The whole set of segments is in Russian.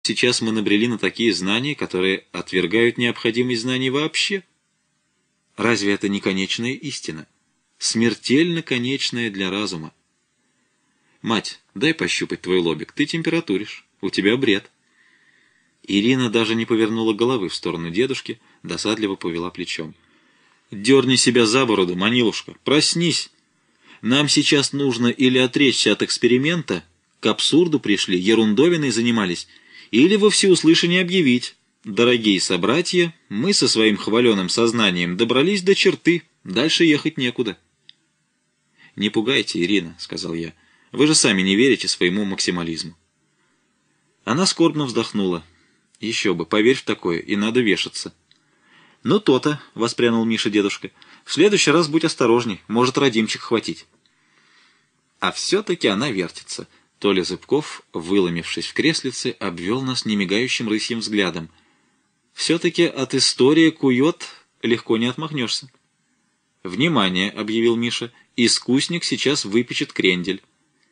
Сейчас мы набрели на такие знания, которые отвергают необходимость знаний вообще. Разве это не конечная истина? Смертельно конечная для разума. Мать, дай пощупать твой лобик, ты температуришь, у тебя бред. Ирина даже не повернула головы в сторону дедушки, досадливо повела плечом. Дерни себя за бороду, Манилушка, проснись. Нам сейчас нужно или отречься от эксперимента, к абсурду пришли, ерундовиной занимались, или во всеуслышание объявить: дорогие собратья, мы со своим хваленым сознанием добрались до черты, дальше ехать некуда. «Не пугайте, Ирина», — сказал я, — «вы же сами не верите своему максимализму». Она скорбно вздохнула. «Еще бы, поверь в такое, и надо вешаться». «Ну то-то», — воспрянул Миша дедушка, — «в следующий раз будь осторожней, может родимчик хватить». А все-таки она вертится. Толя Зыбков, выломившись в креслице, обвел нас немигающим рысьим взглядом. Все-таки от истории кует легко не отмахнешься. «Внимание!» — объявил Миша. «Искусник сейчас выпечет крендель».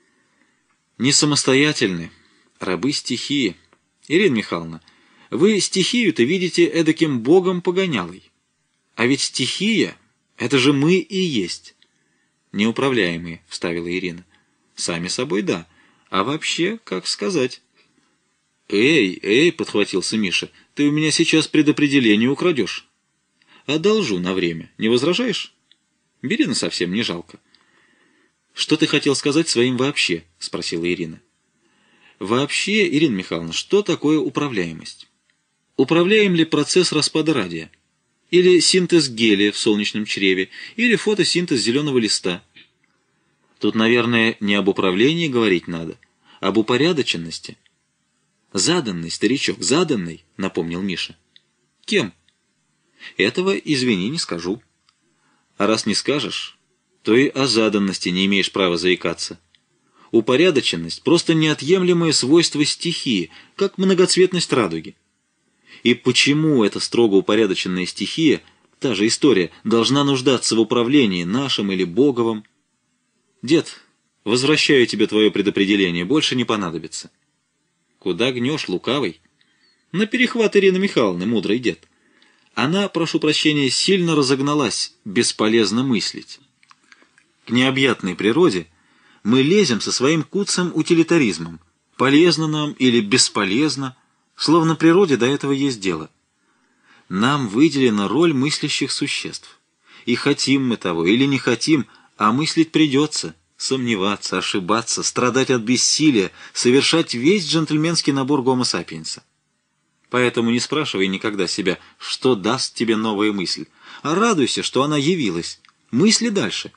«Не самостоятельны, рабы стихии. Ирина Михайловна, вы стихию-то видите эдаким богом-погонялой. А ведь стихия — это же мы и есть». «Неуправляемые», — вставила Ирина. «Сами собой, да. А вообще, как сказать?» «Эй», — подхватился Миша, — «ты у меня сейчас предопределение украдешь». «Одолжу на время. Не возражаешь?» «Бери насовсем, не жалко». «Что ты хотел сказать своим «вообще»?» — спросила Ирина. «Вообще, Ирина Михайловна, что такое управляемость? Управляем ли процесс распада радия? Или синтез гелия в солнечном чреве? Или фотосинтез зеленого листа?» Тут, наверное, не об управлении говорить надо, а об упорядоченности. «Заданный, старичок, заданный», — напомнил Миша. «Кем?» «Этого, извини, не скажу». «А раз не скажешь, то и о заданности не имеешь права заикаться. Упорядоченность — просто неотъемлемое свойство стихии, как многоцветность радуги. И почему эта строго упорядоченная стихия, та же история, должна нуждаться в управлении нашим или боговом? Дед, возвращаю тебе твое предопределение, больше не понадобится». «Куда гнешь, лукавый?» «На перехват Ирины Михайловны, мудрый дед. Она, прошу прощения, сильно разогналась, бесполезно мыслить. К необъятной природе мы лезем со своим куцым утилитаризмом. Полезно нам или бесполезно, словно природе до этого есть дело. Нам выделена роль мыслящих существ. И хотим мы того или не хотим, а мыслить придется, сомневаться, ошибаться, страдать от бессилия, совершать весь джентльменский набор гомо сапиенса. Поэтому не спрашивай никогда себя, что даст тебе новая мысль, а радуйся, что она явилась. Мысли дальше».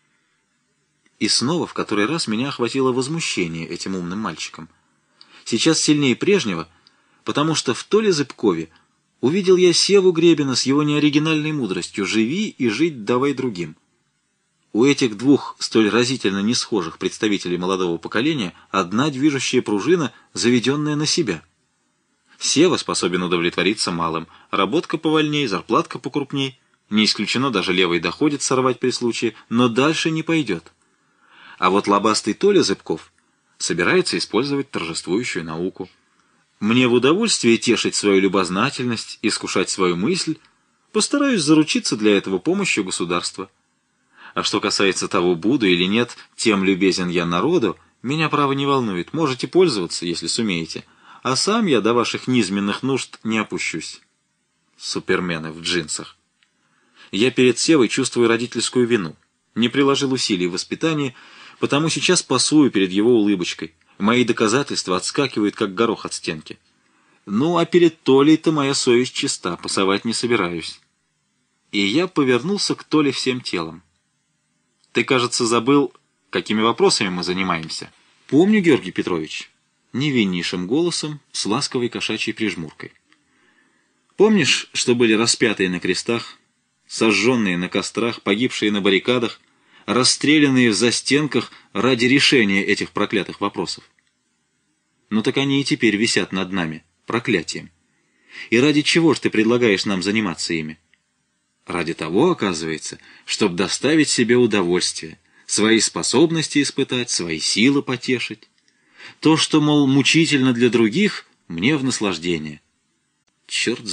И снова в который раз меня охватило возмущение этим умным мальчиком. Сейчас сильнее прежнего, потому что в Толе Зыбкове увидел я Севу Гребена с его неоригинальной мудростью «живи и жить давай другим». У этих двух столь разительно несхожих представителей молодого поколения одна движущая пружина, заведенная на себя. Сева способен удовлетвориться малым, работка повольней, зарплатка покрупней, не исключено даже левый доходит сорвать при случае, но дальше не пойдет. А вот лобастый Толя Зыбков собирается использовать торжествующую науку. Мне в удовольствие тешить свою любознательность, искушать свою мысль, постараюсь заручиться для этого помощью государства. А что касается того, буду или нет, тем любезен я народу, меня право не волнует, можете пользоваться, если сумеете, а сам я до ваших низменных нужд не опущусь. Супермены в джинсах. Я перед Севой чувствую родительскую вину, не приложил усилий в воспитании, потому сейчас пасую перед его улыбочкой. Мои доказательства отскакивают, как горох от стенки. Ну, а перед Толей-то моя совесть чиста, пасовать не собираюсь. И я повернулся к Толе всем телом. «Ты, кажется, забыл, какими вопросами мы занимаемся?» «Помню, Георгий Петрович», — невиннейшим голосом, с ласковой кошачьей прижмуркой. «Помнишь, что были распятые на крестах, сожженные на кострах, погибшие на баррикадах, расстрелянные в застенках ради решения этих проклятых вопросов? Ну так они и теперь висят над нами, проклятием. И ради чего ж ты предлагаешь нам заниматься ими? Ради того, оказывается, чтобы доставить себе удовольствие, свои способности испытать, свои силы потешить. То, что, мол, мучительно для других, мне в наслаждение. Черт